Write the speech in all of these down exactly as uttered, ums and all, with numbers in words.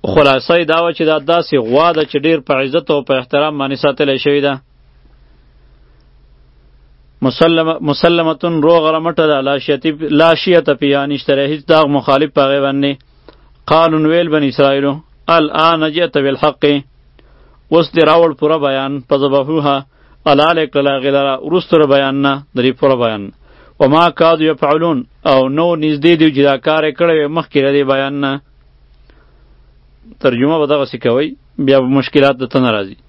خلاصه یې دا وه چې دا داسې غوا ده چې ډېر په عزت او په احترام باندې ساتلی شوې ده. مسلمه مسلمتون روغه رمټه ده، لا شیته فیها، نشته هیڅ داغ مخالف په هغې باندې. قالون ویل بني اسرائیلو الآن جئت بالحق، اوس دې راوړ پوره بیان. فذبحوها حلال یې کړله هغې لره وروسته بیان نه د دې پوره بیان. وما کادو یفعلون، او نو نږدې دي چې دا کار یې کړی وی مخکې د دې بیان نه. ترجمه به دغسې کوئ، بیا به مشکلات درته نه راځي.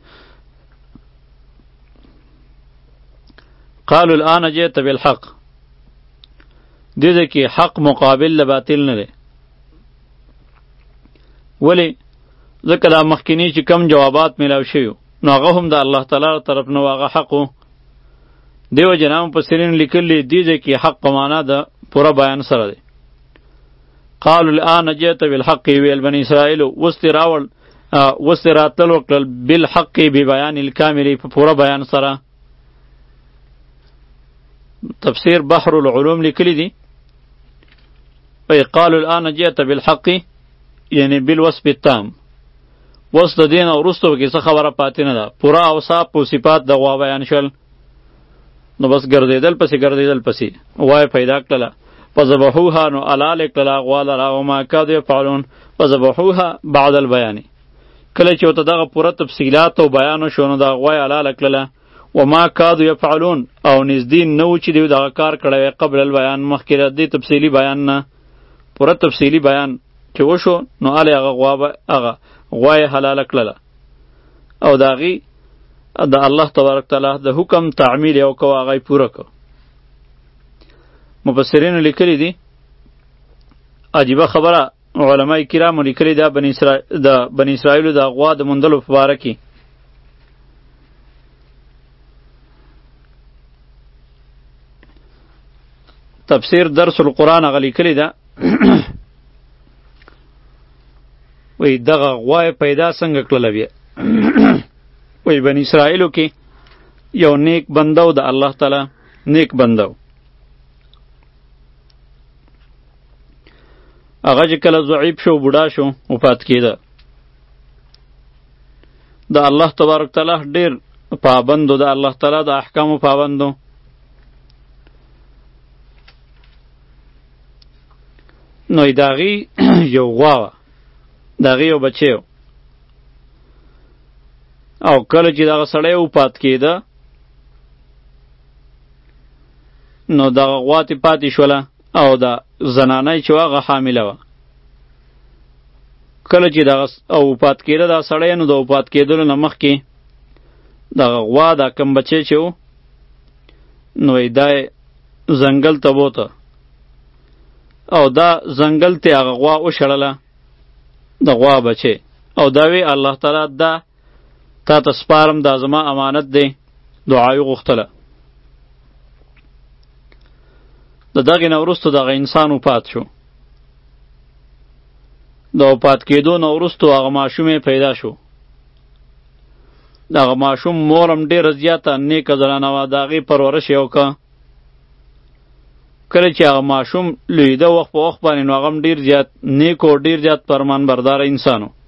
قالوا الآن جئت بالحق، دې ځای کې حق مقابل له باطل نه دی. ولې؟ ځکه دا مخکینی چې کم جوابات میلاو شوي نو هغه هم د الله تعالی طرف نه هغه حق و. دیو جنا مفسرین لیکلي دې ځای کې حق په معنا د پوره بیان سره دی. قالوا الآن جئت بالحق، ویل بني اسرائیل اوس دې راوړ اوس دې راتلل وکړل بالحق ببیان الکامل، په پوره بیان سره. تفسیر بحر العلوم لیکلی دی وی قالوا الآن جئت بالحق یعنی بالوصف التام، وس د دین او وروسته کې څه خبره پاتې نه ده، پوره اوصاف او صفات د غوا بیان شول. نو بس ګرځېدل پسې ګرځېدل پسې وای پیدا کړله. فذبحوها، نو حلال یې کړله غوا لره. وما کادو یفعلون، فذبحوها بعد البیان، کله چې ورته دغه پوره تفصیلات او بیان وشو نو د غوا یې حلاله کړله. وما کادو یفعلون، او نږدې نه و چې دوی دغه کار کړی وی قبل البیان، مخکې د دې تفصیلي بیان نه. پوره تفصیلي بیان چې وشو نو هلې هغه غوا هغه غوا یې حلاله کړله، او د هغې د الله تبارک تعالی د حکم تعمیل یې وکړو، هغه یې پوره کړ. مفسرینو لیکلي دي عجیبه خبره علماء کرامو لیکلي ده بني اسرائیل د بني اسرائیلو د غوا د موندلو په باره کې. تفسیر درس القرآن هغه لیکلي ده وی دغه غوا پیدا څنګه کړله بیا. وی بني اسرائیلو کې یو نیک بنده و د الله تعالی، نیک بنده و. هغه چې کله ضعیف شو بوډا شو وفات کېده، د الله تبارک تعالی ډېر پابندو، د الله تعالی د احکامو پابندو. نو د هغې یو غوا وه، د هغې یو بچی و، او کله چې دغه سړی وفات کېده نو دغه غوا ترې پاتې شوله، او د زنانه چې وه هغه حامله وه. کله چې دغه او وفات کېده دا سړی، نو د وفات کېدلو نه مخکې دغه غوا دا کم بچی چې و نو یې دا ځنګل ته بوته، او دا ځنګل ته هغه غوا وشړله د غوا بچی، او دا وی الله تعالی دا تا ته سپارم، دا زما امانت دی. دعا یې غوښتله. د دغې نه وروسته دغه انسان وفات شو. د وفات کېدو نه وروستو هغه ماشوم یې پیدا شو. دغه ماشوم مور هم ډېره زیاته نیکه زنانه وه، د هغې پرورش یې وکړه. کله چې هغه ماشوم لویده وخت په وخت باندې نو هغه هم ډېر زیات نیک او ډېر زیات فرمان برداره انسان و.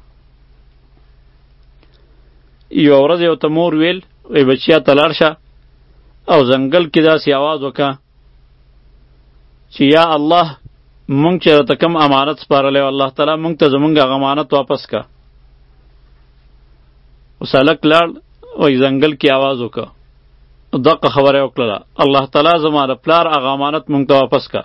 یوه ورځ یو ته مور ویل وی بچیا ته لاړ شه او ځنګل کې داسې آواز وکړه چې یا الله مونږ چې راته کوم امانت سپارلی و الله تعالی مونږ ته زمونږ هغه امانت واپس که. اوس هلک لاړ وی ځنګل کې آواز وکړه، دقه خبره یې وکړله الله تعالی زما د پلار هغه امانت مونږ ته واپس که.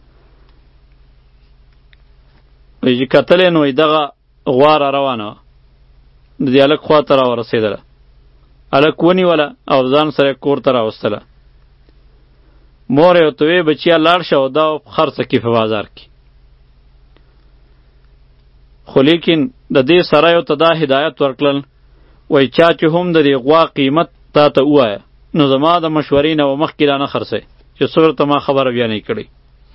وی چې کتلی نو دغه غوا را روانه وه، د دې هلک خوا ته راورسېدله، هلک ونیوله او ځان سره یې کور ته راوستله. مور یې ورته وی بچیا لاړ شه او دا خرڅه کړي په بازار کې. خو لیکن د دې سره یې ورته دا هدایت ورکړل وی چا چې هم د دې غوا قیمت تا ته ووایه نو زما د مشورې نه و مخکې را نه خرڅئ چې څو ورته ما خبره بیا نه کړې.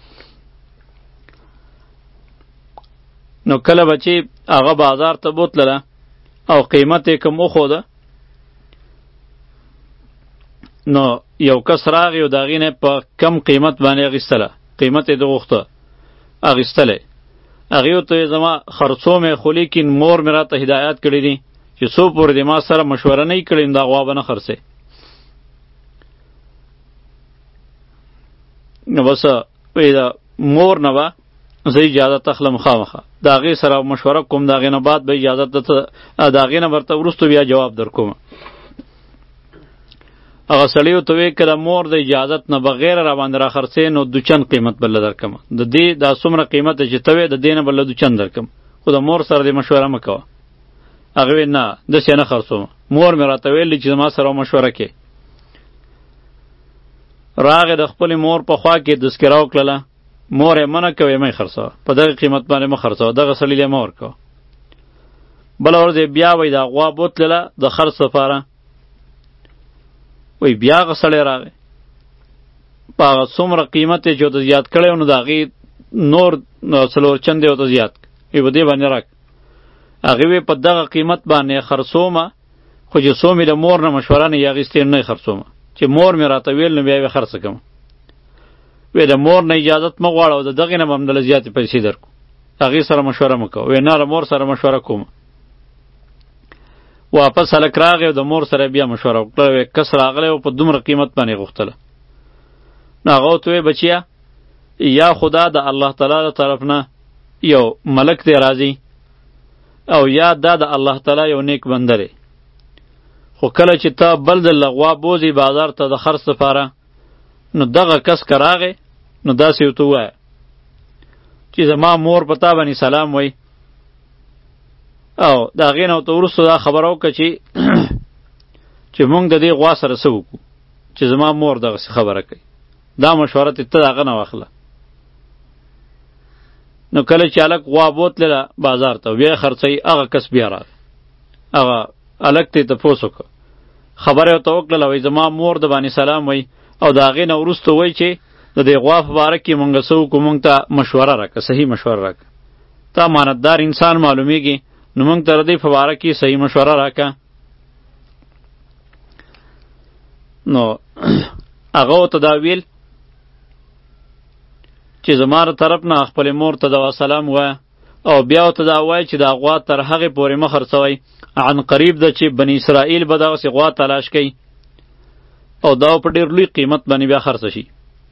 نو کله به چې هغه بازار ته بوتلله او قیمت یې کم وښوده نو یو کس راغی او د هغې نه په کم قیمت باندې اخیستله، قیمت یې ده غوښته اخیستلی. هغې ورته ویې زما خرڅو مې خو لیکن مور مې راته هدایات کړي دي چې څو پورې دې ما سره مشوره نه وي کړې نو دا غوا به نه خرڅې. نو بس وایي د مور نه به زه اجازت اخلم خامخا د هغې سره مشوره کوم د هغې نه بعد به اجازت درته د هغې نه ورته وروسته بیا جواب در کوم. هغه سړي ورته ویې که د مور د اجازت نه بغیر را باندې را خرڅې نو دوچند قیمت به له درکړم د دې دا څومره قیمت چې ته وې د دې نه به له دوچند درکړم خو د مور سره دې مشوره مه کوه. هغې ویل نه داسې نه خرڅوم مور مې راته ویل چې زما سره مشوره کې. راغې د خپلې مور په خوا کې تذکره وکړله مور یې منع کوې مه یې خرڅوه په دغه قیمت باندې مه خرڅوه دغه سړي له یې مه ورکوه. بله ورځ یې بیا وایي دا غوا بوتلله د خرڅ لپاره وی بیا هغه سړی راغی په هغه څومره قیمت یې چې ورته زیات کړی و نو د هغې نور څلور چند یې ورته زیات وی په دې باندې راک هغې وی په دغه قیمت باندې خرڅومه خو چې څو مې د مور نه مشوره نه یې اخیستې نه یې خرڅومه چې مور مې راته ویل نو بیا یې خرڅه کړم. وی د مور نه اجازت مه غواړه او د دغې نه به همدله زیاتې پیسې درکړو هغې سره مشوره مه کوه. وی نه له مور سره مشوره کوم. واپس هلک راغی او د مور سره بیا مشوره وکړه وی کس راغلی او په دومره قیمت باندې غوښتله. نو هغه ورته وی بچیه یا خدا د الله تعالی د طرف نه یو ملک دی راځي او یا دا د الله تعالی یو نیک بنده دی خو کله چې ته بل ځل غوا بوځې بازار ته د خرڅ لپاره نو دغه کس که راغی نو داسې ورته ووایه چې زما مور په تا باندې سلام وایي او د هغې نه ورته وروسته دا خبره وکړه چې چې موږ د دې غوا سره څه وکړو چې زما مور دغسې خبره کوي دا مشوره ته د هغه نه واخله. نو کله چې هلک غوا بوتلله بازار ته بیا یې خرڅوي هغه کس بیا راغی هغه هلک ته یې تپوس وکړه خبره یې ورته وکړله وایي زما مور د باندې سلام وایي او د هغې نه وروسته وایي چې د دې غوا په باره کې موږ څه وکړو موږ ته مشوره راکړه صحیح مشوره راکړه تا امانتدار انسان معلومیږي نو موږ ته د دې په باره کې صحیح مشوره راکړه. نو هغه ورته دا ویل چې زما د طرف نه خپلې مور ته دوا سلام وایه او بیا ورته دا وایه چې دا غوا تر هغې پورې مه خرڅوئ عن قریب ده چې بني اسرائیل به دغسې غوا تلاش کوي او دا په ډېر لوی قیمت باندې بیا خرڅه شي.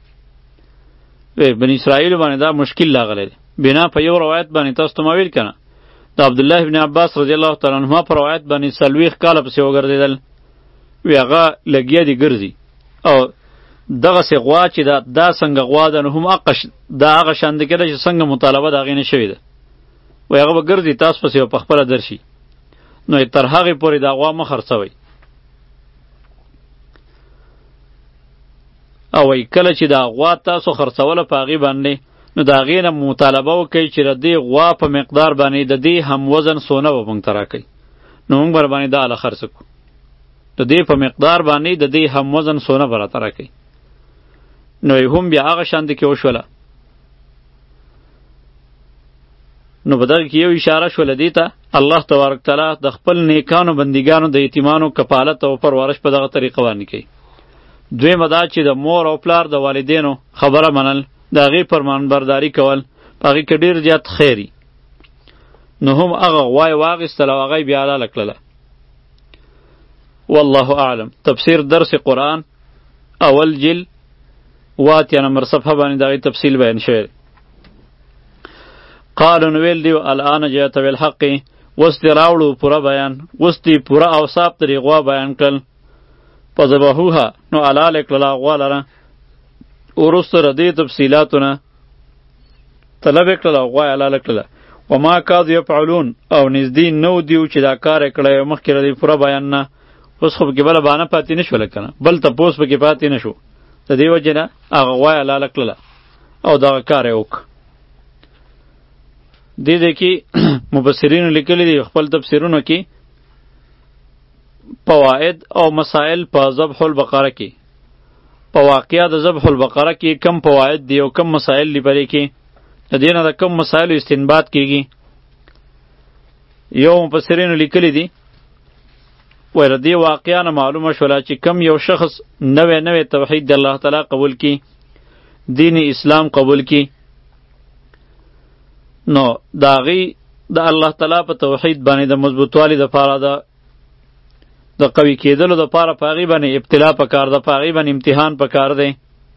بني اسرائیل باندې دا مشکل راغلی دی بنا په یو روایت باندې تاسو ته ما ویل که نه د عبدالله بن عباس رضی الله تعالی عنهما په روایت باندې څلوېښت کاله پسې وګرځېدل وی هغه لګیا دي ګرځي او دغسې غوا چې دا دا څنګه غوا ده نو هم دا هغه شانده کېده چې څنګه مطالبه د هغې نه شوې ده وی هغه به ګرځي تاسو پسې به پخپله درشي نو تر هغې پورې دا غوا مه خرڅوئ. او وی کله چې دا غوا تاسو خرڅوله په هغې باندې نو د هغې نه مطالبه وکئ چې د دې غوا په مقدار باندې د دې هم وزن سونه به موږ ته راکئ نو موږ به باندې دا هله خرڅه کړو د دې په مقدار باندې د دې هم وزن سونه به راته راکئ. نو هم بیا هغه شانته کې وشوله. نو په دغه کې یو اشاره شوله دې ته الله تبارک تعالی د خپل نیکانو بندګانو د یتیمانو کفالت او پرورش په دغه طریقه باندې کوي. دویمه دا چې د مور او پلار د والدینو خبره منل د هغې فرمانبرداري کول په هغې کې ډېر زیات خیري. نو هم هغه غوا یې واخیستله او هغه یې بیا حلاله کړله. والله اعلم. تفسیر درس قرآن اول جل اوه اتیا نمبر صفحه باندې د هغې تفصیل بیان شوی. قالو نو ویل دیو الان جئت بالحق اوس دې راوړو پوره بیان اوس دې پوره اوصاف د دې غوا بیان کړل. فذبحوها نو حلاله کړله غوا لره وروسته د دې تفصیلاتونه طلب یې کړله غوا یې حلاله کړله. وما کادو یفعلون او نږدې نه و دیو چې دا کار یې کړی مخکې د دې پوره بیان نه. اوس خو پکې بله بهانه پاتې نه شوله که نه بل تپوس پکې پاتې نه شو د دې وجې نه هغه غوا یې حلاله کړله او دغه کار یې وکړه. دې دې کې مفسرینو لیکلي دي خپل تفسیرونو کې فواید او مسائل په ذبح البقره کې په واقعه د ذبح البقره کې کم فواید دي او کم مسائل دي پرې کې د دې نه د کم مسایلو استنباط کېږي. یو مفسرینو لیکلي دي وایي د دې واقعه نه معلومه شوله چې کم یو شخص نوی نوی توحید د الله تعالی قبول کړي دین اسلام قبول کړي نو د هغې د الله تعالی په توحید باندې د مضبوطوالي دپاره د د قوي کېدلو دپاره په هغې باندې ابتلا پکار ده، په هغې باندې امتحان پکار دی.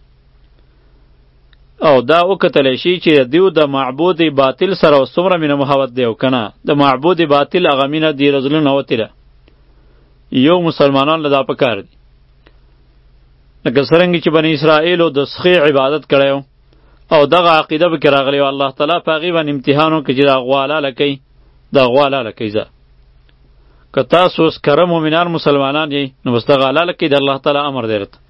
او دا وکتلی شي چې د دیو د معبود باطل سره څومره مینه محبت دی او که نه. د معبود باطل هغه مینه دې له زړه نه وتې ده. یو مسلمانان له دا پکار دي لکه څرنګه چې بني اسرائیلو د سخې عبادت کړی او دغه عقیده پکې راغلی و، الله تعالی په هغې باندې امتحان وکړي چې دا غوا حلاله کوي، دا غوا حلاله کوي. زه که تاسو اوس کره مؤمنان مسلمانان یئ نو بس دغه حلاله کوي، د الله تعالی امر دی درته.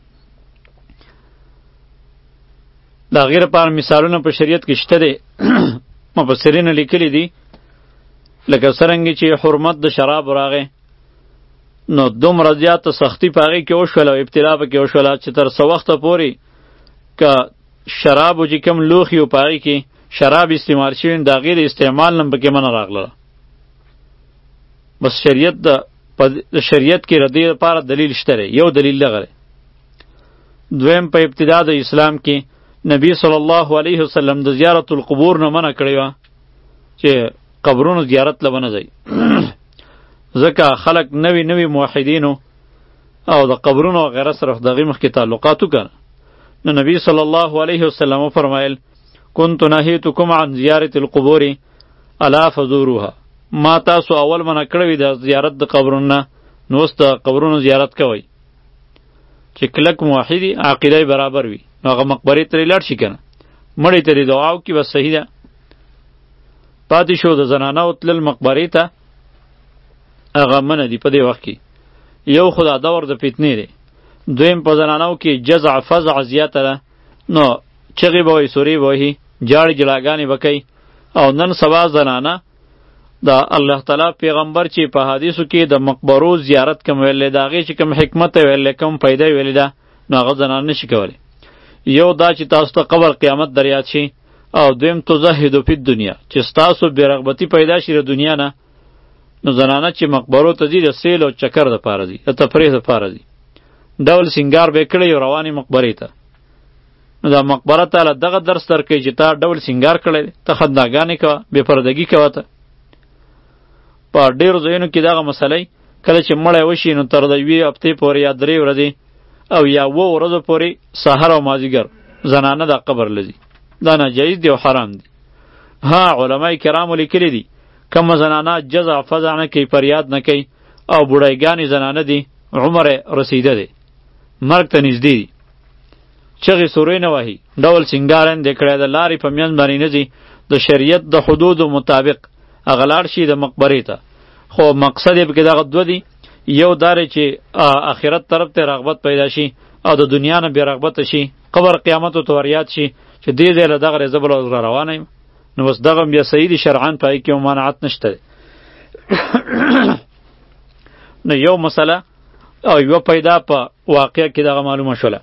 د هغې لپاره مثالونه په شریعت کې شته دی. مفسرینو لیکلي دي لکه څرنګه چې حرمت د شراب راغی نو دومره زیاته سختی په هغې کې وشوله او ابتلا پکې وشوله چې تر څه وخته پورې که شرابو چې کوم لوښي و په هغې کې شراب استعمال شوي د هغې د استعمال نه پکې منع راغله. بس شریعت د شریعت کې د دې لپاره دلیل شته دی. یو دلیل دغه دی. دویم په ابتدا د اسلام کې نبی صلی الله علیه وسلم د زیارت القبور نه منع کړی وه چې قبرونو زیارت له ونه ځئ. ځکه خلک نوي نوي موحدینو او د قبرونو وغیره سره د هغې مخکې تعلقات وکړه. نو نبی صلی الله علیه وسلم وفرمایل کنت نهیتکم عن زیارت القبور الا فزوروها، ما تاسو اول منع کړی وي د زیارت د قبرونو نه، نو اوس د قبرونو زیارت کوئ. چې کلک موحدي عقیده برابر وي نو هغه مقبرې ته لاړ شي که نه، مړی ته دې دعا وکړي بس صحیح ده. پاتې شو د زنانو تلل مقبرې ته، هغه منع دي په دې وخت کې. یو خو دا دور د فتنې دی، دویم په زنانو کې جزع فزع زیاته ده، نو چغې به وایي، سورې به وهي، جاړې جلاګانې به کوي. او نن سبا زنانه د الله تعالی پیغمبر چې په حدیثو کې د مقبرو زیارت کوم ویلی د هغې چې کوم حکمت یې ویلی کوم فایده یې ویلې ده نو هغه زنانه نشي کولی. یو دا چې تاسو ته قبر قیامت در یاد شي، او دویم تزهدو فی الدنیا چې ستاسو بېرغبتي پیدا شي د دنیا نه. نو زنانه چې مقبرو ته ځي د سیل او چکر دپاره ځي، د تفریح دپاره ځي، ډول سینګار به یې کړی او روانې مقبرې ته. نو دا مقبره تاله دغه درس درکوي چې تا ډول سینګار کړی دی، ته خنداګانې کوه، بې پردګي کوه. ته په ډېرو ځایونو کې دغه مسئله کله چې مړی وشي نو تر د یوې هفتې پورې یا درې ورځې او یا اوه ورځو پورې سحر او مازدیګر زنانه دا قبر لځي. دا ناجایز دی او حرام دی. ها علماء کرامو لیکلي دي کومه زنانه جزع فزع نه کوي، فریاد نه کوي او بوډایګانې زنانه دي عمر رسیده دی، مرګ ته نږدې دي، چغې سورې نه وهي، ډول سینګار یې کړی د لارې په منځ باندې نه ځي، د شریعت د حدودو مطابق هغه لاړ شي د مقبرې ته. خو مقصد یې پکې دغه دوه دي، یو دا دی چې آخرت طرف ته رغبت پیدا شي او د دنیا نه بې رغبته شي، قبر قیامتو ته وریاد شي چې دې ځای له دغه رې زه بله ورځ را روانه یم. نو بس دغه بیا صحیح دي شرعاً، په هغې کې ممانعت نشته دی. نو یو مسله او یوه پیدا په واقعه کې دغه معلومه شوله.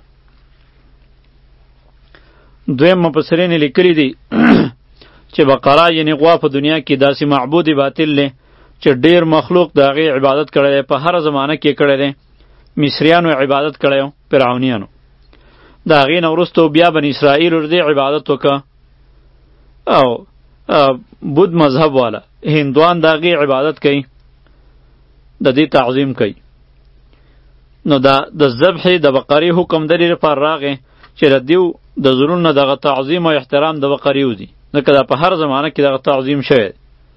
دویم مفسرین لیکلي دي چې بقره یعنې غوا په دنیا کې داسې معبود باطل دی چې ډیر مخلوق د هغې عبادت کړی دی، په هره زمانه کې کړی دی. مصریانو عبادت کړی و، فرعونیانو. د هغې نه وروسته بیا بني اسرائیلو د دې عبادت وکړه او بود مذهب والا هندوان د هغې عبادت کوي، د دې تعظیم کوي. نو دا د ذبح د بقرې حکم د دې لپاره راغی چې د دیو د زړونو نه دغه تعظیم او احترام د بقرې وځي، ځکه دا په هر زمانه کې دغه تعظیم شوی.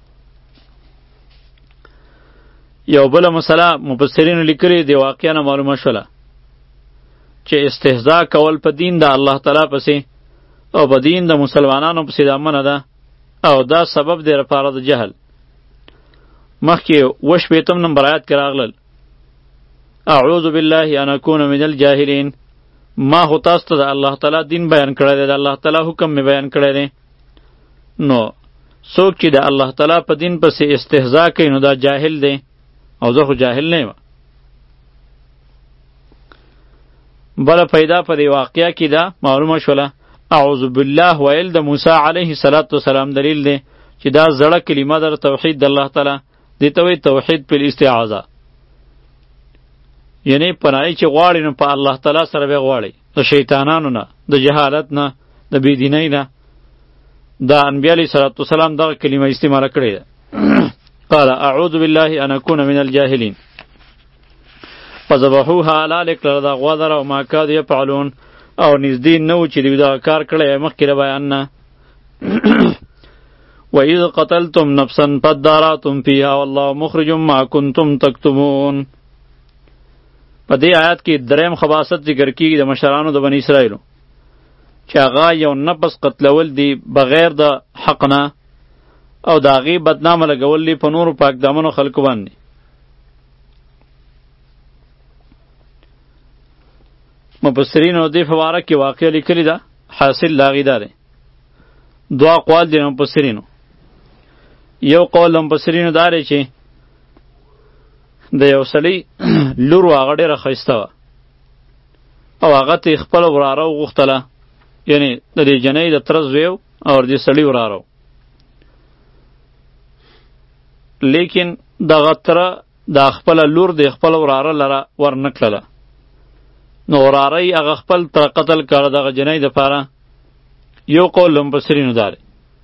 یو بله مسله مفسرینو لیکلې د واقعه نه معلومه شوله چې استهزاء کول په دین د الله تعالی پسې او په دین د مسلمانانو پسې دا منع ده او دا سبب دی لپاره د جهل. مخکې اوه شپېتم نمبر آیات کې راغلل اعوذ بالله ان اکون من الجاهلین. ما خو تاسو ته د الله تعالی دین بیان کړی دی، د الله تعالی حکم مې بیان کړی دی. نو څوک چې د الله تعالی په دین پسې استهزاء کوي نو دا جاهل دی او زه خو جاهل نه یم. بله پیدا په دې واقعه کې دا معلومه شوله اعوذ بالله ویل د موسی علیه السلام دلیل دی چې دا زړه کلمه در توحید د الله تعالی دې ته وایي توحید په الاستعاذه، یعنی پناهی چې غواړي نو په الله تعالی سره به غواړي، د شیطانانو نه، د جهالت نه، د بېدینۍ نه، دا انبیاء علیه الصلاة والسلام دغه کلمه استعماله کړې ده. قال اعوذ بالله ان اكون من الجاهلین فذبحوها هلاک کړه دا غوا دره او ما کاد یفعلون او نږدې نه و چې دوی دغه کار کړی مخکې له بیان نه. وَإِذْ قَتَلْتُمْ نَفْسًا فَادَّارَأْتُمْ فِيهَا وَاللَّهُ مُخْرِجٌ مَا كُنْتُمْ تَكْتُمُونَ. په دې آیات کې دریم خباثت ذکر کیږي د مشرانو د بنی اسرائیلو چې هغه یو نفس قتلول دی بغیر د حق نه او د هغې بدنامه لګول دی په نورو پاک دامنو خلکو باندې. مفسرینو دې په باره کې واقعه لیکلې ده. حاصل د هغې دا دی دوه اقوال دي د مفسرینو. یو قول د مفسرینو دا دی چې د یو سړي لور و هغه ډېره ښایسته وه او هغه ته یې خپله وراره وغوښتله، یعنې د دې جنۍ د تره زوی او د دې سړي وراره و. لیکن دغه تره دا خپله لور د خپله وراره لره ورنه کړله، نو وراره یې هغه خپل تره قتل کړه دغه جنۍ دپاره. یو قول د مفسرینو دا دی.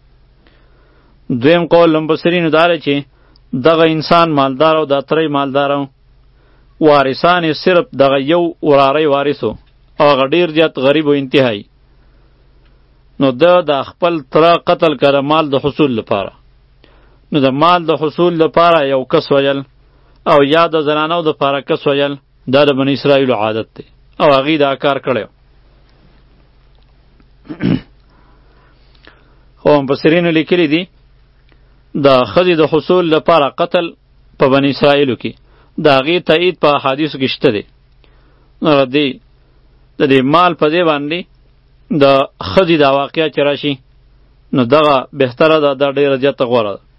دویم قول د مفسرینو دا دی چې دغه انسان مالدار او دا تره مالدار و، وارثان یې صرف دغه یو وراره وارث و او هغه ډېر زیات غریب و انتهایی. نو ده د خپل تره قتل کړه مال د حصول لپاره. نو د مال د حصول لپاره یو کس ویل او یا د زنانو دپاره کس ویل، دا د بني اسرائیلو عادت دی او هغې دا کار کړی. خو مفسرینو لیکلی دي د ښځې د حصول لپاره قتل په بني اسرائیلو کې د هغې تایید په احادیثو کې شته دی. نو د دې د دې مال په دې باندې د ښځې دا واقعه چې راشي نو دغه بهتره ده، دا ډېره زیاته غوره ده.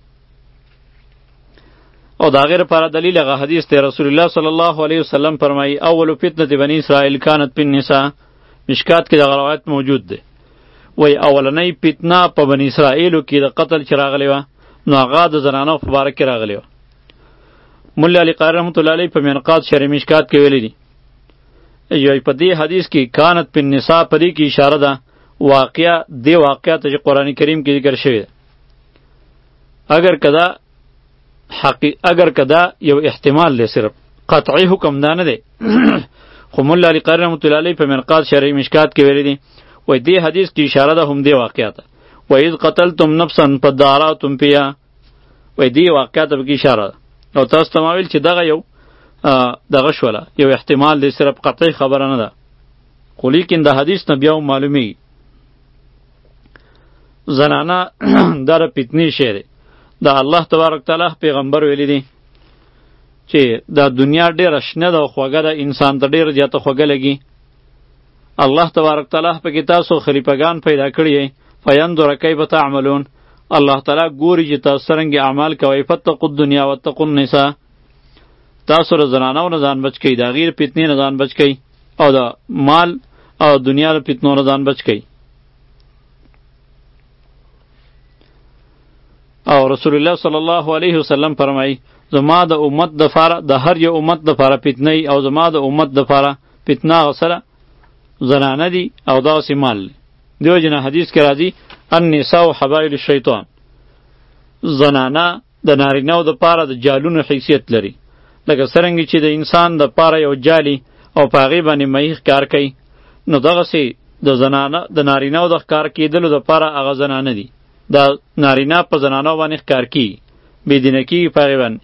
او د هغې لپاره دلیل هغه حدیث دی. رسول الله صلی الله علیه وسلم فرمایي اول فتنة بني اسرائیل کانت بالنساء. مشکات کې دغه روایت موجود دی. وی اولنۍ فتنه په بني اسرائیلو کې د قتل چې راغلی وه نو هغه د زنانو په باره کې راغلی وه. ملا علی قاری رحمت الله علیه په منقات شرح مشکات کې ویلی دي یو په دې حدیث کې کانت بالنساء په دې کې اشاره ده واقعه دې واقعه ته چې قرآن کریم کې ذکر شوی ده. اگر کدا حقی اگر کدا یو احتمال دی، صرف قطعی حکم دا نه دی. خو ملا علی قاری رحمت الله علیه په منقات شرح مشکات کې ویلی دي وی دې حدیث کې اشاره ده هم دې واقعه ته. وَإِذْ قَتَلْتُمْ نَفْسًا فَادَّارَأْتُمْ فِيهَا. وی دې واقعه ته پکې اشاره ده. او تاسو ته ما ویل چې دغه یو دغه شوله یو احتمال دی، صرف قطعی خبره نه ده. خو لیکن د حدیث نه بیا هم معلومیږي زنانه دا د فتنې شی دی. دا الله تبارک تعالی پیغمبر ویلی دی چې دا دنیا ډېره شنه ده او خوږه ده، انسان ته ډېره زیاته خوږه لګي. الله تبارک تعالی پکې تاسو خلیفګان پیدا کړي یې فینظر کیف تعملون. الله تعالی ګوري چې تاسو څرنګه اعمال کوئ. فاتقوا الدنیا واتقوا النساء. تاسو د زنانو نه ځان بچ کئ، د هغې د فتنې نه ځان بچ کئ او د مال او دنیا د فتنو نه ځان بچ کئ. او رسول الله صلی الله علیه وسلم فرمایي زما د امت د فاره د هر یو امت د فاره فتنه او زما د امت د فاره فتنه غسره زنانه دي او داسې مال دی. دیو جنا حدیث کې راځي النساء حبایل الشیطان. زنانه د نارینه‌و د پاره د جالونو حیثیت لري، لکه څرنګه چې د انسان د پاره یو جالی او په هغې باندې مهیښ کار کوي، نو دغسې د زنانه د نارینه‌و د ښکار کېدلو د پاره هغه زنانه دي. دا نارینه په زنانو باندې ښکار کېږي، بېدینه کېږي په هغې باندې.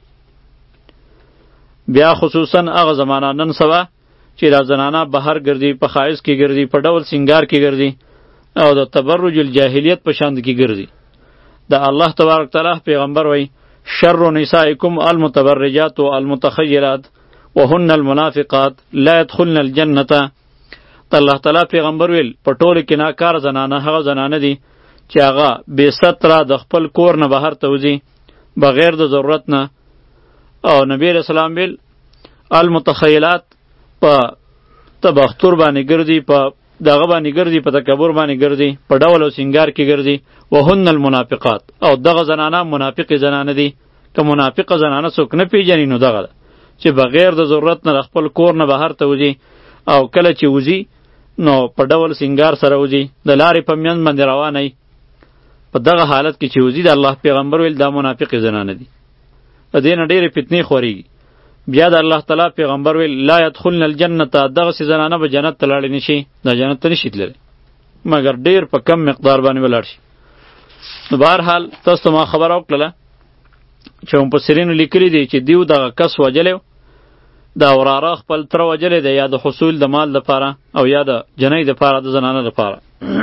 بیا خصوصا هغه زمانه نن سبا چې دا زنانه بهر ګرځي، په ښایست کې ګرځي، په ډول سینګار کې ګرځي او د تبرج الجاهلیت په شاند کې ګرځي. دا الله تبارک تعالی پیغمبر وی شر نسائکم المتبرجات والمتخیلات وهن المنافقات لا يدخلن الجنة. الله تعالی پیغمبر ویل په ټولو کې ناکار زنانه هغه زنانه دي چې هغه بې ستره د خپل کور نه بهر ته وځي بغیر د ضرورت نه. او نبی علیہ السلام ویل المتخیلات په تبختر باندې ګرځي، په دغه باندې ګرځي، په تکبر باندې ګرځي، په ډول او سینګار کې ګرځي. وهن المنافقات. او دغه زنانه منافقې زنانه دي. که منافقه زنانه څوک نه پیژني نو دغه ده چې بغیر د ضرورت نه خپل کور نه بهر ته وځي او کله چې وځي نو په ډول سینګار سره وځي، د لارې په میان باندې روانه وي په دغه حالت کې چې وزي د الله پیغمبر ویل دا منافقې زنانه دي. د دې نه ډېرې فتنې خورېږي. بیا د الله تعالی پیغمبر ویل لا يدخلن الجنة، دغسې زنانه به جنت ته لاړې نشي، دا جنت ته نشي تللی مګر ډېر په کم مقدار باندې ولاړ شي. نو بهرحال تاسو ته ما خبره وکړله چې مفسرینو لیکلي دي چې دیو دغه کس وجلی دا وراره خپل تره وجلی دی، یا د حصول د مال دپاره او یا د جنۍ دپاره د زنانه دپاره.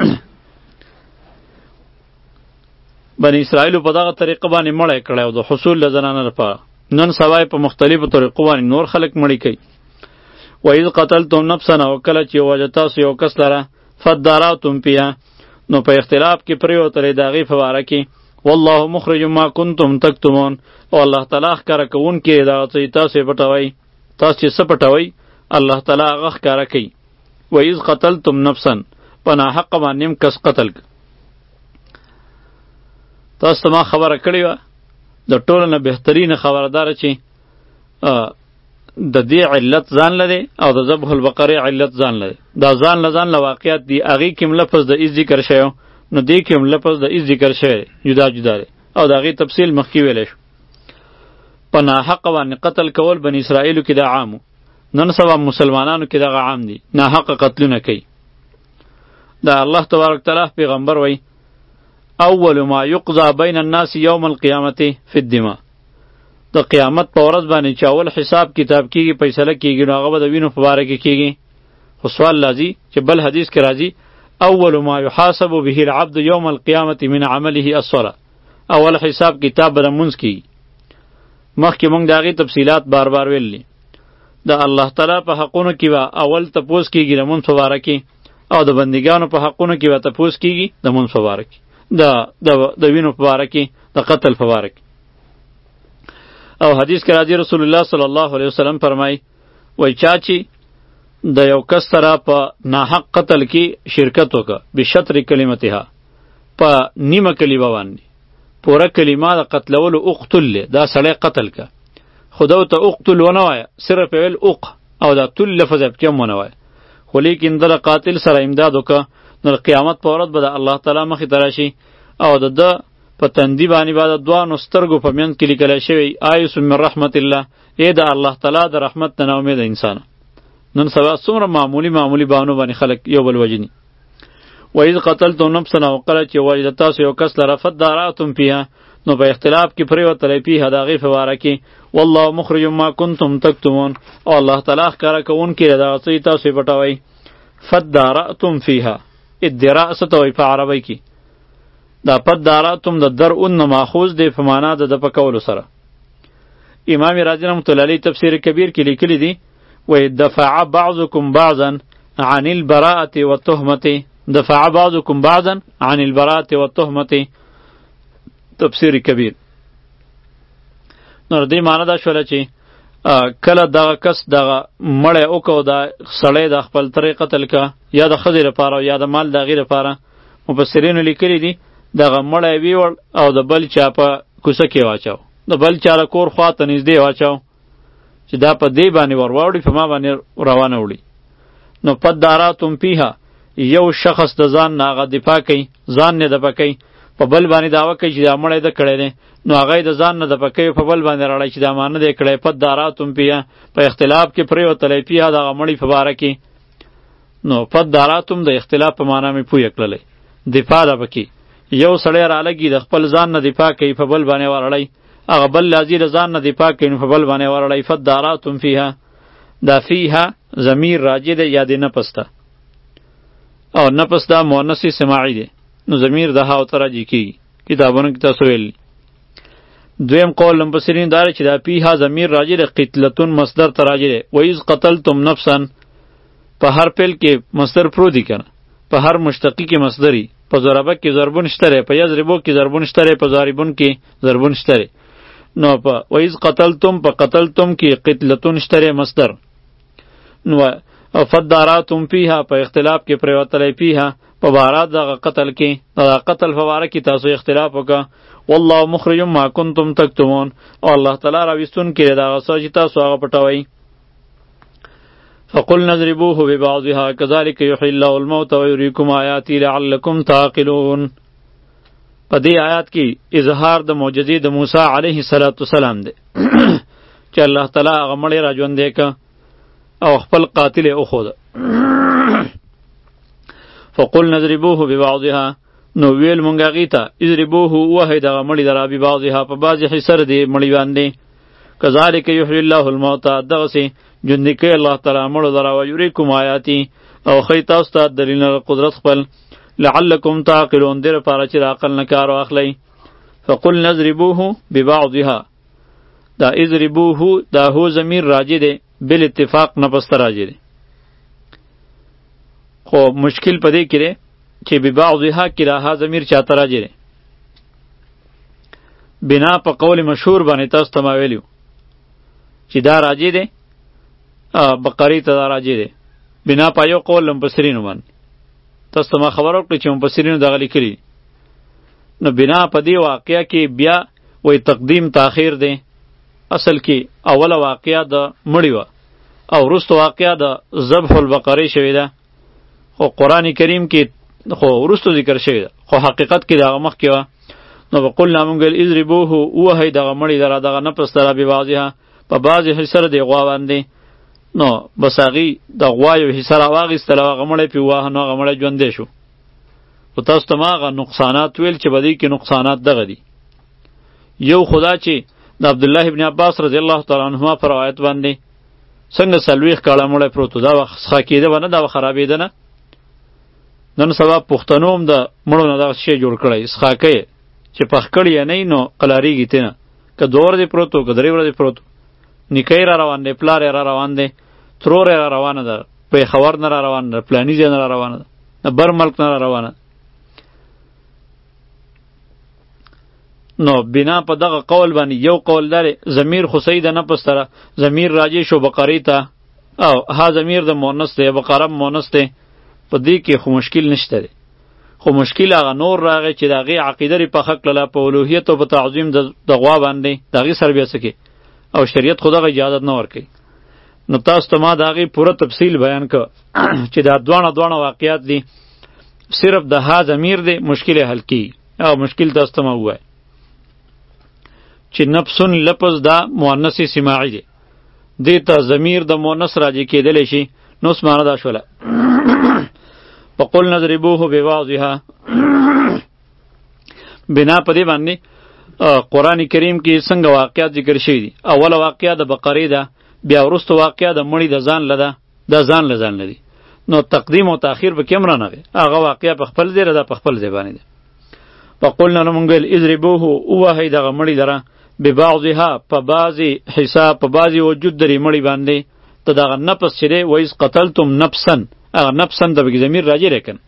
بني اسرائیلو په دغه طریقه باندې مړی کړی او د حصول د زنانه دپاره. نن سبا په مختلفو طریقو باندې نور خلک مړی کوي. وإذ قتلتم نفسا، او کله چې وجه تاسو یو کس لره فاداراتم فیها، نو په اختلاف کې پرېوتلې د هغې په باره کې والله مخرج ما کنتم تکتمون، او الله تعالی ښکاره کوونکی دی دغه څه چې تاسو یې پټوئ. تاسو چې څه پټوئ الله تعالی هغه ښکاره کوي. وإذ قتلتم نفسا، په ناحقه باندې هم کس قتل. تاسو ته ما خبره کړې وه د ټولو نه بهترینه خبرداره چې د دې علت ځان لري او د ذبح البقرې علت ځان لري. دا ځان له ځان له واقعیت دي. هغې کې هم لفظ د ایز ذکر شوی نو دې کې هم لفظ د ایز ذکر شوی جدا جدا دی او د هغې تفصیل مخکې ویلی شو. په ناحقه باندې قتل کول بني اسرائیلو کې دا عام و. نن سبا مسلمانانو کې دغه عام دي، ناحقه قتلونه کوي. دا الله تبارک تعالی پیغمبر وی اول ما یقضى بین الناس یوم القیامت فی الدماء، د قیامت په ورځ باندې چې اول حساب کتاب کیږي، فیصله کیږي، نو هغه به د وینو په باره کې کیږي. خو سوال راځي چې بل حدیث کې راځي اول ما یحاسب به العبد یوم القیامت من عمله الصلاة، اول حساب کتاب به د لمونځ کیږي. مخکې موږ د هغې تفصیلات بار بار ویلي. د الله تعالی په حقونو کې به اول تپوس کیږي د لمونځ په باره کې، او د بندګانو په حقونو کې به تپوس کیږي د لمونځ په باره کې، د د وینو په باره کې، د قتل په باره کې. او حدیث کې راځي رسول الله صلی الله علیه وسلم فرمای وای چا چې د یو کس سره په ناحق قتل کې شرکت وکړه بشطر کلمتها، په نیمه کلمه باندې پوره کلمه د قتلولو اقتل له دا سړی قتل کا، خدا ته اقتل ونه وایه، صرف ویل اق او دا تل لفظ پکې هم ونه وایه. خو لیکن د قاتل سره امداد وکړه نو قیامت په ورځ به د الله تعالی مخې ته راشي او د ده په تندي باندې به د دوانو سترګو په منځ کې لیکلی شوی آیس من رحمت الله، ای د الله تعالی د رحمت نه ناامیده انسانه. نن سبا څومره معمولی معمولی بهانو باندې خلک یو بل وژني. وإذ قتلتم نفسا، او کله چې وجه تاسو یو کس لره فاداراتم فیها، نو په اختلاف کې پرېوتلی فیها د هغې په باره کې والله مخرج ما کنتم تکتمون، او الله تعالی ښکاره کوونکی دی دغه څه چې تاسو یې پټوئ. فاداراتم فیها، ادراء څه ته وایي په عربی کې؟ دا فاداراتم د درء نه ماخوذ دی په معنا د د پکولو سره. امام رازی رحمة الله علیه تفسیر کبیر کې لیکلی دی وایي دفع بعضکم بعضا عن البراءة والتهمة، دفع بعضکم بعضا عن البراءة والتهمة، تفسیر کبیر. نو دې معنا دا شوله چې کله دغه کس دغه مړی وکړو دا سړی د خپل ترې قتل که یا د ښځې لپاره یا د مال د هغې لپاره، مفسرینو لیکلي دي دغه مړی ویوړ او د بل چا په کوڅه کې واچو، د بل چا د کور خوا ته نږدې واچو چې دا په دې باندې ور واوړي په ما باندې روانه وړي. نو فاداراتم فیها، یو شخص د ځان نه هغه دفاع کوي، ځان نه دفاع کوي، په بل باندې دعوه کوي چې دا مړی ده کړی دی، نو هغه د ځان نه دفاع کوي په بل باندې راړی چې دا ما نه دی کړی. فاداراتم فیها، په اختلاف کې پرېوتلی فیها دغه مړي په باره کې. نو فاداراتم د اختلاف په معنا مې پویه کړلی، دفاع ده پکې. یو سړی رالګي د خپل ځان نه دفاع کوي په بل باندې ورړی، هغه بل لازی د ځان نه دفاع کوي نو په بل باندې ورړی. فاداراتم فیها، دا فیها ضمیر راجع دی یا د نفس ته، او نفس دا مؤنث سماعی دی، نو ضمیر د ها او ته راجع کیږي. کتابونو کې تاسو ویلي. دویم قول مفسرین دا چې دا فیها ضمیر راجع دی قتلتون مصدر ته راجع دی. وإذ قتلتم نفسا، په هر فعل کې مصدر پرو دی کنه، په هر مشتقی کې مصدری، په ضربه کې ضربون شته، په یضربو کې ضربون شته، په ضاربون کې ضربون شته. نو په وإذ قتلتم په قتلتم کې قتلتون شته مصدر. نو فاداراتم فیها په اختلاف کې پرېوتلی فیها په بارات دغه قتل کې، دغه قتل په باره کې تاسو اختلاف وکړه. والله مخرج ما کنتم تکتمون، او الله تعالی راویستونکی دی دغه څه چې تاسو هغه پټوئ. فقلنا اضربوه ببعضها كذلك يحيي الله الموتى ويريكم آياته لعلكم تعقلون. په دې آیات کې اظهار د معجزې د موسی علیه السلام دی چې الله تعالی هغه مړی را ژوندی که او خپل قاتل یې وښوده. فقلنا اضربوه ببعضها، نو ویل مونږ هغې ته اضربوه ووهئ دغه مړي لره ببعضها په بعضې حصه د دې مړي باندې. کذلک یحیی الله الموتى، دغسې ژوندي کوي الله تعالی مړو لره. ویریکم آیاتي، او ښیي تاسو ته دلیلونه قدرت خپل. لعلکم تعقلون، دې لپاره چې د عقل نه کار واخلئ. فقلنا اضربوه ببعضها، دا اضربوه دا هو ضمیر راجع دی، بل اتفاق نفس ته راجع دی. خو مشکل په دې کې دی چې ببعضها کې دا ها ضمیر چاته راجع دی. بنا په قول مشهور باندې تاسو ته ما ویلي چې دا راجع دی، بقرې ته دا راجع دی، بنا په یو قول مفسرینو باندې. تاسو ته ما خبر ورکړې چې مفسرینو دغه لیکلي. نو بنا په دې واقعه کې بیا وایي تقدیم تاخیر دی. اصل کې اوله واقعه د مړی وه او وروسته واقعه د ذبح البقرې شوې ده، خو قرآن کریم کې خو وروسته ذکر شوې ده، خو حقیقت کې د هغه مخکې وه. نو وقلنا مونږ ویل اضربوه ووهئ دغه مړي لره، دغه نفس لره ببعضها په بعضې حصه د دې غوا باندې. نو بس هغې د غوا یو حصه راواخیستله او هغه مړی پرې وواهه، نو هغه مړی ژوندی شو. خو تاسو ته ما هغه نقصانات ویل چې په دې کې نقصانات دغه دي. یو خدا چې د عبدالله ابن عباس رضی الله تعالی عنهما په روایت باندې څنګه څلوېښت کاله مړی پروت و، دا به څښا کېده به نه، دا به خرابېده نه. نن سبا پښتنو هم د مړو نه دغه شی جوړ کړی، څښاکی چې پخ کړی یې نه وي نو قلاریږي تېنه، که دوه ورځې پروت و که درې ورځې پروت و. نیکه یې را روان دی، پلار یې را روان دی، ترور یې را روانه ده، پېښور نه را روانه ده، پلاني ځای نه را روانه ده، د بر ملک نه را روانه ده. نو بنا په دغه قول باندې یو قول داره ضمیر خو صحیح ده نفس سره، ضمیر راجع شو بقرې ته او ها ضمیر د مؤنث دی، بقره مؤنث دی. په دې کې خو مشکل نشته دی، خو مشکل هغه نور راغی چې د هغې عقیده یې پخه کړله په الوهیت او په تعظیم د غوا باندې، د هغې سره بیا څه کوي او شریعت خو دغه اجازت نه ورکوي. نو تاسو ته ما د هغې پوره تفصیل بیان کړ چې دا دواړه دواړه واقعات دي، صرف د ها ضمیر دی مشکل حل کیږي. او مشکل تاسو ته ما ووایه چې نفسون لفظ دا مؤنث سماعي دی، دې ته ضمیر د مؤنث راجع کېدلی شي. نو اوس معنی دا شوله فقلنا اضربوه ببعضها. بنا په دې باندې قرآن کریم کې څنګه واقعات ذکر شوي دي. اوله واقعه د بقرې ده، بیا وروسته واقعه د مړي د ځان له ده، دا ځان له ځان لري. نو تقدیم او تاخیر به کې هم رانغی، هغه واقعه په خپل ځای ده، په خپل ځای باندې ده. فقلنا نو مونږ ویل اضربوه ووهئ دغه مړي لره ببعضها په بعضې حصه، په بعضې وجود درې مړي باندې. ته دغه نفس چې دی وایز قتلتم نفسا، هغه نفسا د بګې ضمیر راجع دی که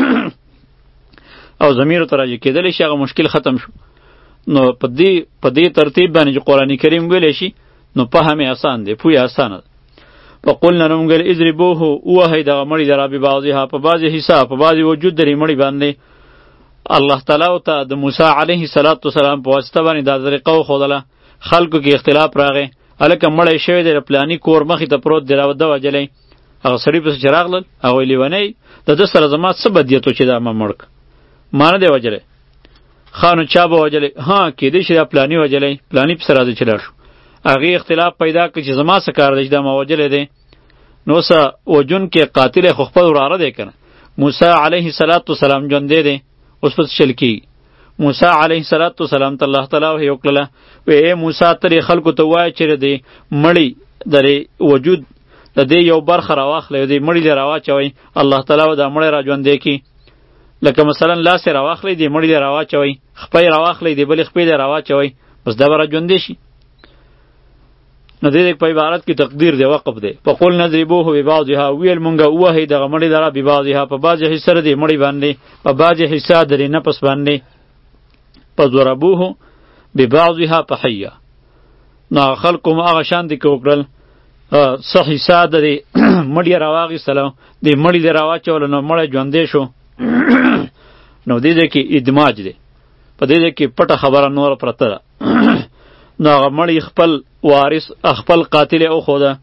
او ضمیر ته راجع کېدلی شي، هغه مشکل ختم شو. نو په دې په دې ترتیب باندې چې قرآن کریم ویلی شي نو فهم یې اسان دی، پوی اسانه ده. فقلنا نو مونږ ویل اضربوه ووهئ دغه مړي لره ببعضها په بعضې حصه، په بعضې وجود درې مړي باندې. الله تعالی ته د موسی علیه السلام په واسطه باندې دا طریقه وښودله. خلکو کې اختلاف راغی، هلکه مړی شوی دی، د پلاني کور مخې ته پروت دی، راوده وجلی. هغه سړي پسې چې راغلل هغه ویل لیونی د ده سره زما څه بدیت و چې دا ما مړ که، ما نه دی وجلی. ښه نو چا به وجلی؟ ها کېدای شي دا پلاني وجلی، پلاني پسې راځي چې لاړ شو. هغې اختلاف پیدا کړ چې زما څه کار دی چې دا ما وجلی دی. نو اوس وجونکی قاتل خو خپل وراره دی که نه. موسی علیه السلام ژوندی دی، اوس پس چل کېږي. موسی علیه السلام ته الله تعالی وحی وکړله، وی ای موسی ته دې خلکو ته ووایه چې د مړي د وجود د دې یو برخه راواخلئ، د مړي دې راواچوئ، الله تعالی به دا مړی را ژوندی کړي. لکه مثلا لاس یې راواخلئ، دې مړي دې راواچوئ، خپه یې راواخلئ، دې بلې خپې دې راواچوئ، بس دا به را ژوندی شي. نو دې په عبارت کې تقدیر دی، وقف دی. فقلنا اضربوه ببعضها، ویل مونږه ووهئ دغه مړي لره ببعضها په بعضې حصه د دې مړي باندې، په بعضې حصه د دې نفس باندې. فضربوه ببعضها په حیه. نو خلکو هم هغه شانتې کې وکړل، څه حصه د دې مړي راواخیستله، دې مړي دې راواچوله، نو مړی ژوندی شو. نو دې ځای کې ادماج دی، په دې ځای کې پټه خبره نوره پرته ده. نو هغه مړی خپل وارث خپل قاتل یې وښوده.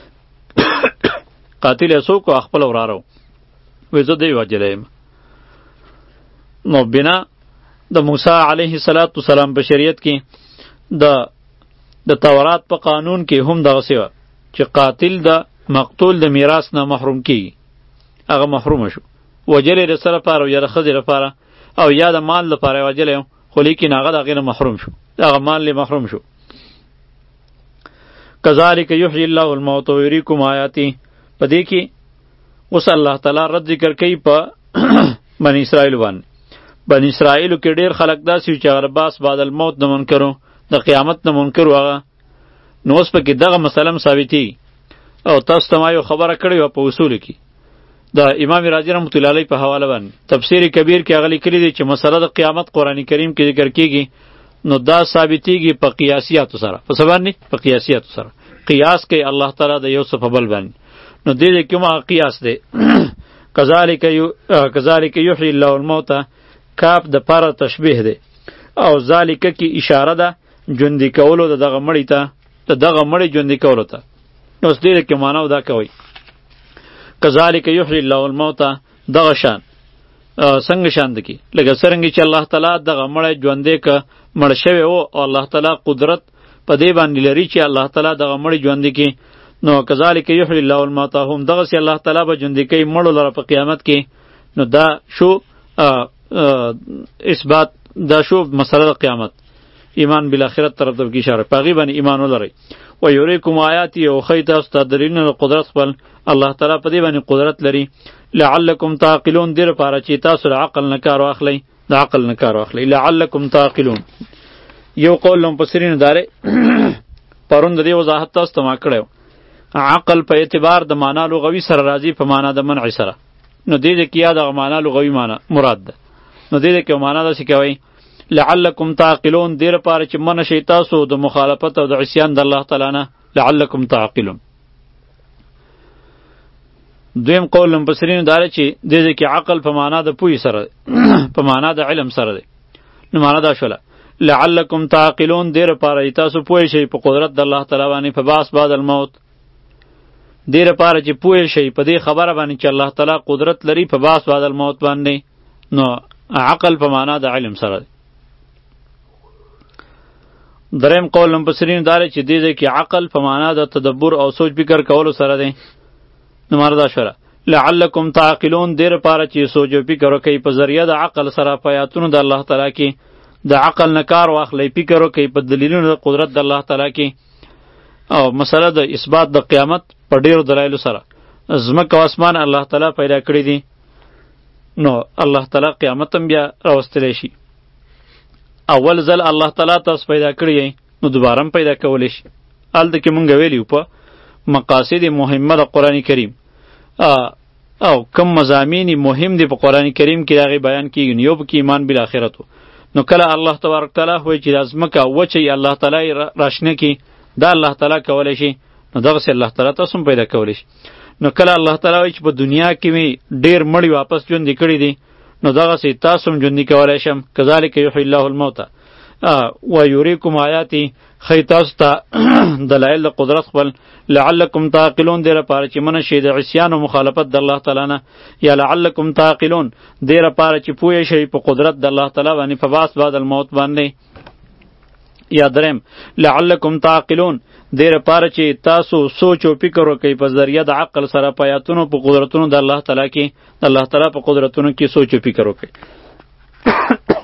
قاتل یې څوک و؟ خپل وراره و، وایي زه دی وجلی یم. نو بنا د موسی علیه السلام په شریعت کې د د تورات په قانون کې هم دغسې وه چې قاتل د مقتول د میراث نه محروم کیږي، هغه محروم شو، وجلې د څه لپاره او یا د ښځې لپاره او یا د مال لپاره یې وجلی خو لیکن هغه د هغې نه محروم شو، هغه مال یې محروم شو. کذالک یحیی الله الموت ویریکم آیاتی. په دې کې اوس الله تعالی رد ذکر کوي په بنی اسرائیلو باندې. بنی اسرائیلو کې ډېر خلک داسې وي چې هغه باس بعد الموت نه منکرو، د قیامت نه منکر هغه. نو اوس پکې دغه مسله هم ثابتېږي او تاسو ته ما یو خبره کړې وه په اصولو کې د امام رازي رحمت الله علیه په حواله باندې. تفسیر کبیر کې هغه لیکلي دی چې مسله د قیامت قرآن کریم کې ذکر کېږي نو دا ثابتېږي په قیاسیاتو سره. په څه باندې؟ په قیاسیاتو سره. قیاس کوي الله تعالی د یو څه په بل باندې. نو دې دې کوم قیاس دی؟ کذالک یو کذالک یحیی الله الموت، کاف د پاره تشبیه دی او ذالک کې اشاره ده ژوندي کولو د دغه مړي ته، د دغه مړي ژوندي کولو ته. نو اوس دې کې معنی دا کوي کذالک یحیی الله الموت، دغه شان څنګه شان ده کې لکه څرنګه چې الله تعالی دغه مړی ژوندی که مړ شوی و او الله تعالی قدرت په دې باندې لري چې الله تعالی دغه مړی ژوندی کړي، نو کذالک یحیی الله الموت هم دغسې الله تعالی به ژوندی کوي مړو لره په قیامت کې. نو دا شو اثبات، دا شو مسله د قیامت، ایمان بالاخرت طرف ته کې اشاره، په هغې باندې ایمان ولرئ. و یریکم آیاتی او ښیي تاسو ته دلیلونه د قدرت خپل، الله تعالی په دې باندې قدرت لري. لعلکم تعقلون، دې لپاره چې تاسو د عقل نه کار واخلئ، د عقل نه کار واخلئ. لعلکم تعقلون یو قول له مفسرینو دا دی، پرون د دې وضاحت تاسو ته ما کړی و. عقل په اعتبار د معنا لغوي سره راځي په معنا د منع سره. نو دې دې کې یا دغه معنا لغوي معنا مراد ده. نو دې دې کې معنا داسې کوئ لعلکم تعقلون، دې لپاره چې منع شئ تاسو د مخالفت او د عصیان د الله تعالی نه. لعلکم تعقلون. دویم قول مفسرینو دا دی چې دې دې کې عقل په معنا د پوهې سره په معنا د علم سره دی. نو معنا دا شوله لعلکم تعقلون، دې لپاره چې تاسو پوه شئ په قدرت د الله تعالی باندې په باس بعد الموت. دې لپاره چې پوه شئ په دې خبره باندې چې الله تعالی قدرت لري په باس بعد الموت باندې. نو عقل په معنا د علم سره دی. دریم قول مفسرین دا دی چې دې دې کې عقل په معنا د تدبر او سوچ فکر کولو سره دی. نو معنا دا شوله لعلکم تعقلون، دې لپاره چې سوچ او فکر وکئ په ذریعه د عقل سره په آیاتونو د الله تعالی کې، د عقل نه کار واخلئ، فکر وکئ په دلیلونو د قدرت د الله تعالی کې. او مسله د اثبات د قیامت په ډیرو دلایلو سره. ځمکه او اسمان الله تعالی پیدا کړي دي، نو الله تعالی قیامت هم بیا راوستلی شي. اول ځل الله تعالی تاسو پیدا کړی نو دوباره هم پیدا کولی شي. هلته کې مونږ ویلي په مقاصد مهمه د قرآن کریم او کم مضامین مهم دي په قرآن کریم کې هغې بیان کېږي. نو یو پکې ایمان بالاخرت و. نو کله الله تبارک تعالی وایي چې دا ځمکه وچه یې الله تعالی راشنه کړي، دا الله تعالی کولی شي، نو دغسې الله تعالی تاسو هم پیدا کولی شي. نو کله الله تعالی وایي چې په دنیا کې مې ډېر مړي واپس ژوندي کړي دي، نو دغسې تاسو هم ژوندي کولی شم. کذلک یحیی الله الموت و یریکم آیاتی، ښیي تاسو ته دلایل د قدرت خپل. لعلکم تعقلون، دې لپاره چې منع شئ د عصیان او مخالفت د الله تعالی نه. یا لعلکم تعقلون، دې لپاره چې پوه شئ په قدرت د الله تعالی باندې په باس بعد الموت باندې. یا دریم لعلکم تعقلون، دې لپاره چې تاسو سوچ او فکر وکئ په ذریعه د عقل سره په آیاتونو په قدرتونو د الله تعالی کې، د الله تعالی په قدرتونو کې سوچ او فکر وکئ.